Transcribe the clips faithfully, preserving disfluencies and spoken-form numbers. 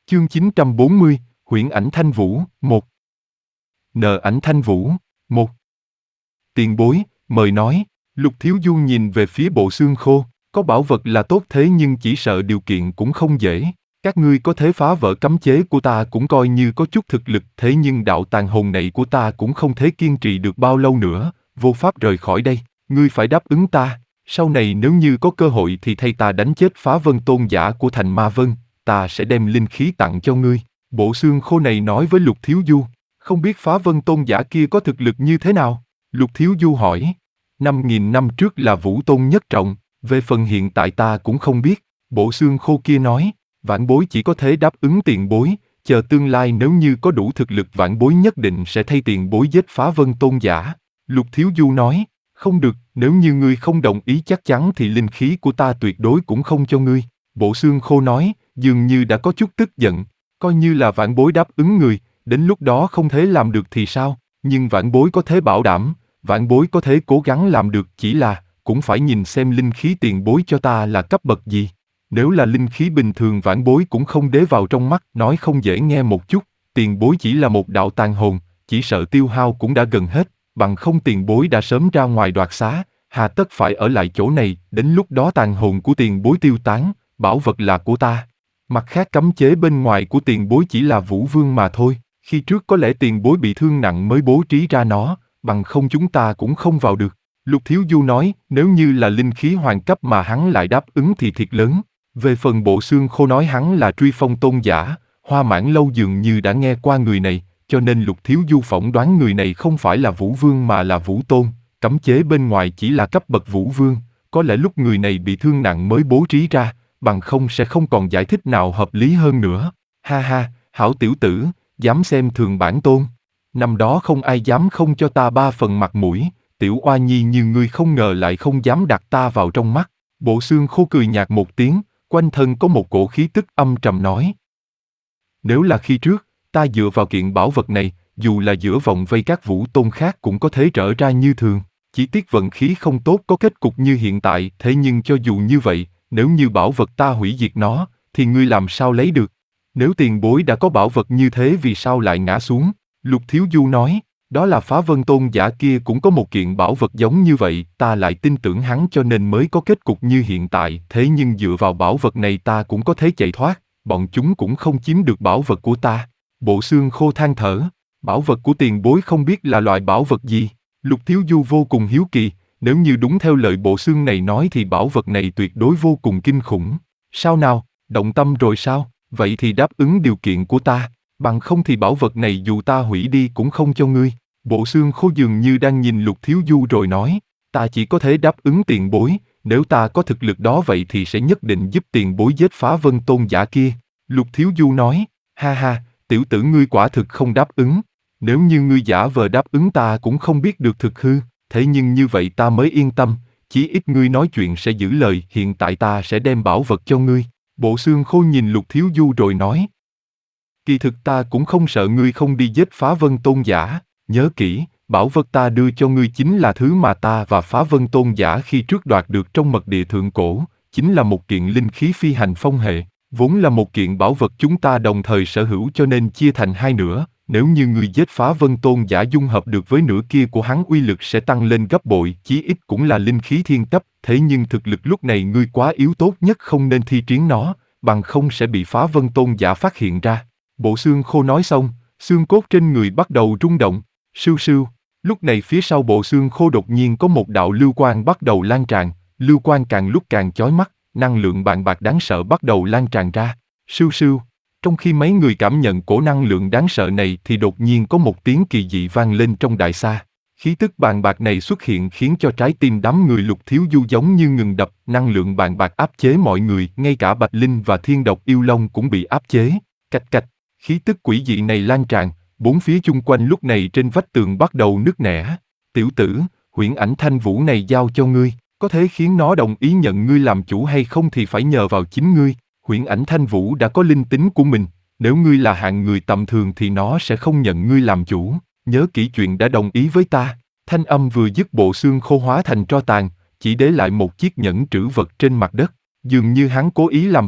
Chương chín trăm bốn mươi, Huyễn ảnh Thanh Vũ, một. Nợ ảnh Thanh Vũ, một. Tiền bối, mời nói. Lục Thiếu Du nhìn về phía bộ xương khô, có bảo vật là tốt thế nhưng chỉ sợ điều kiện cũng không dễ. Các ngươi có thể phá vỡ cấm chế của ta cũng coi như có chút thực lực, thế nhưng đạo tàn hồn này của ta cũng không thể kiên trì được bao lâu nữa, vô pháp rời khỏi đây. Ngươi phải đáp ứng ta, sau này nếu như có cơ hội thì thay ta đánh chết Phá Vân tôn giả của thành Ma Vân, ta sẽ đem linh khí tặng cho ngươi. Bộ xương khô này nói với Lục Thiếu Du, không biết Phá Vân tôn giả kia có thực lực như thế nào? Lục Thiếu Du hỏi, năm nghìn năm trước là Vũ Tôn nhất trọng, về phần hiện tại ta cũng không biết. Bộ xương khô kia nói, vãn bối chỉ có thể đáp ứng tiền bối, chờ tương lai nếu như có đủ thực lực vãn bối nhất định sẽ thay tiền bối giết Phá Vân tôn giả. Lục Thiếu Du nói, không được, nếu như ngươi không đồng ý chắc chắn thì linh khí của ta tuyệt đối cũng không cho ngươi. Bộ xương khô nói, dường như đã có chút tức giận, coi như là vãn bối đáp ứng người, đến lúc đó không thể làm được thì sao, nhưng vãn bối có thể bảo đảm, vãn bối có thể cố gắng làm được, chỉ là, cũng phải nhìn xem linh khí tiền bối cho ta là cấp bậc gì. Nếu là linh khí bình thường vãn bối cũng không đế vào trong mắt, nói không dễ nghe một chút, tiền bối chỉ là một đạo tàn hồn, chỉ sợ tiêu hao cũng đã gần hết, bằng không tiền bối đã sớm ra ngoài đoạt xá, hà tất phải ở lại chỗ này, đến lúc đó tàn hồn của tiền bối tiêu tán, bảo vật là của ta. Mặt khác cấm chế bên ngoài của tiền bối chỉ là Vũ Vương mà thôi, khi trước có lẽ tiền bối bị thương nặng mới bố trí ra nó, bằng không chúng ta cũng không vào được. Lục Thiếu Du nói, nếu như là linh khí hoàng cấp mà hắn lại đáp ứng thì thiệt lớn. Về phần bộ xương khô nói hắn là truy phong tôn giả, Hoa Mãn Lâu dường như đã nghe qua người này, cho nên Lục Thiếu Du phỏng đoán người này không phải là Vũ Vương mà là Vũ Tôn, cấm chế bên ngoài chỉ là cấp bậc Vũ Vương, có lẽ lúc người này bị thương nặng mới bố trí ra, bằng không sẽ không còn giải thích nào hợp lý hơn nữa. Ha ha, hảo tiểu tử, dám xem thường bản tôn. Năm đó không ai dám không cho ta ba phần mặt mũi, tiểu oa nhi như ngươi không ngờ lại không dám đặt ta vào trong mắt. Bộ xương khô cười nhạt một tiếng, quanh thân có một cổ khí tức âm trầm nói. Nếu là khi trước, ta dựa vào kiện bảo vật này, dù là giữa vòng vây các vũ tôn khác cũng có thể trở ra như thường. Chỉ tiếc vận khí không tốt có kết cục như hiện tại, thế nhưng cho dù như vậy, nếu như bảo vật ta hủy diệt nó, thì ngươi làm sao lấy được? Nếu tiền bối đã có bảo vật như thế vì sao lại ngã xuống? Lục Thiếu Du nói, đó là Phá Vân tôn giả kia cũng có một kiện bảo vật giống như vậy, ta lại tin tưởng hắn cho nên mới có kết cục như hiện tại, thế nhưng dựa vào bảo vật này ta cũng có thể chạy thoát, bọn chúng cũng không chiếm được bảo vật của ta. Bộ xương khô than thở, bảo vật của tiền bối không biết là loại bảo vật gì? Lục Thiếu Du vô cùng hiếu kỳ, nếu như đúng theo lời bộ xương này nói thì bảo vật này tuyệt đối vô cùng kinh khủng. Sao nào, động tâm rồi sao? Vậy thì đáp ứng điều kiện của ta, bằng không thì bảo vật này dù ta hủy đi cũng không cho ngươi. Bộ xương khô dường như đang nhìn Lục Thiếu Du rồi nói, ta chỉ có thể đáp ứng tiền bối, nếu ta có thực lực đó vậy thì sẽ nhất định giúp tiền bối giết Phá Vân tôn giả kia. Lục Thiếu Du nói, ha ha, tiểu tử ngươi quả thực không đáp ứng. Nếu như ngươi giả vờ đáp ứng ta cũng không biết được thực hư, thế nhưng như vậy ta mới yên tâm, chí ít ngươi nói chuyện sẽ giữ lời, hiện tại ta sẽ đem bảo vật cho ngươi. Bộ xương khô nhìn Lục Thiếu Du rồi nói, kỳ thực ta cũng không sợ ngươi không đi giết Phá Vân tôn giả, nhớ kỹ, bảo vật ta đưa cho ngươi chính là thứ mà ta và Phá Vân tôn giả khi trước đoạt được trong mật địa thượng cổ, chính là một kiện linh khí phi hành phong hệ, vốn là một kiện bảo vật chúng ta đồng thời sở hữu cho nên chia thành hai nửa. Nếu như người giết Phá Vân tôn giả dung hợp được với nửa kia của hắn uy lực sẽ tăng lên gấp bội, chí ít cũng là linh khí thiên cấp, thế nhưng thực lực lúc này ngươi quá yếu, tốt nhất không nên thi triển nó, bằng không sẽ bị Phá Vân tôn giả phát hiện ra. Bộ xương khô nói xong, xương cốt trên người bắt đầu rung động, sưu sưu. Lúc này phía sau bộ xương khô đột nhiên có một đạo lưu quang bắt đầu lan tràn, lưu quang càng lúc càng chói mắt, năng lượng bàn bạc đáng sợ bắt đầu lan tràn ra, sưu sưu. Trong khi mấy người cảm nhận cổ năng lượng đáng sợ này thì đột nhiên có một tiếng kỳ dị vang lên trong đại xa. Khí tức bàn bạc này xuất hiện khiến cho trái tim đám người Lục Thiếu Du giống như ngừng đập, năng lượng bàn bạc áp chế mọi người, ngay cả Bạch Linh và Thiên Độc Yêu Long cũng bị áp chế. Cạch cạch, khí tức quỷ dị này lan tràn, bốn phía chung quanh lúc này trên vách tường bắt đầu nứt nẻ. Tiểu tử, huyễn ảnh Thanh Vũ này giao cho ngươi, có thể khiến nó đồng ý nhận ngươi làm chủ hay không thì phải nhờ vào chính ngươi. Huyễn ảnh Thanh Vũ đã có linh tính của mình, nếu ngươi là hạng người tầm thường thì nó sẽ không nhận ngươi làm chủ, nhớ kỹ chuyện đã đồng ý với ta. Thanh âm vừa dứt bộ xương khô hóa thành tro tàn, chỉ để lại một chiếc nhẫn trữ vật trên mặt đất, dường như hắn cố ý làm vậy,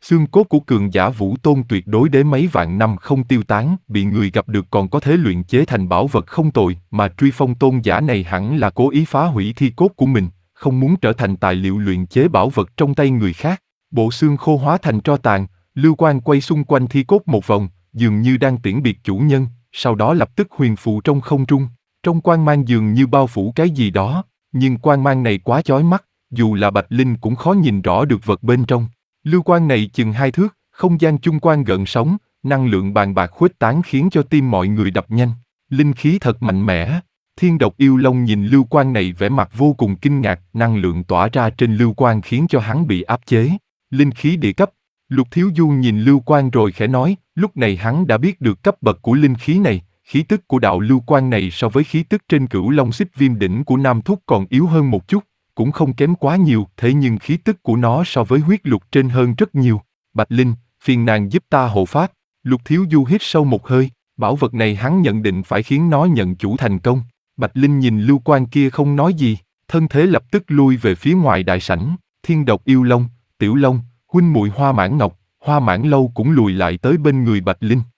Xương cốt của cường giả vũ tôn tuyệt đối đế mấy vạn năm không tiêu tán, bị người gặp được còn có thể luyện chế thành bảo vật không tồi, mà truy phong tôn giả này hẳn là cố ý phá hủy thi cốt của mình, không muốn trở thành tài liệu luyện chế bảo vật trong tay người khác. Bộ xương khô hóa thành tro tàn, lưu quang quay xung quanh thi cốt một vòng, dường như đang tiễn biệt chủ nhân, sau đó lập tức huyền phù trong không trung. Trong quang mang dường như bao phủ cái gì đó, nhưng quang mang này quá chói mắt, dù là Bạch Linh cũng khó nhìn rõ được vật bên trong. Lưu quang này chừng hai thước, không gian chung quanh gợn sóng, năng lượng bàn bạc khuếch tán khiến cho tim mọi người đập nhanh. Linh khí thật mạnh mẽ. Thiên độc yêu long nhìn lưu quang này vẻ mặt vô cùng kinh ngạc, năng lượng tỏa ra trên lưu quang khiến cho hắn bị áp chế. Linh khí địa cấp. Lục Thiếu Du nhìn lưu quang rồi khẽ nói, lúc này hắn đã biết được cấp bậc của linh khí này, khí tức của đạo lưu quang này so với khí tức trên cửu long xích viêm đỉnh của Nam Thúc còn yếu hơn một chút, cũng không kém quá nhiều, thế nhưng khí tức của nó so với huyết lục trên hơn rất nhiều. Bạch Linh, phiền nàng giúp ta hộ pháp. Lục Thiếu Du hít sâu một hơi, bảo vật này hắn nhận định phải khiến nó nhận chủ thành công. Bạch Linh nhìn lưu quang kia không nói gì, thân thế lập tức lui về phía ngoài đại sảnh. Thiên độc yêu long, tiểu long, huynh muội Hoa Mãn Ngọc, Hoa Mãn Lâu cũng lùi lại tới bên người Bạch Linh.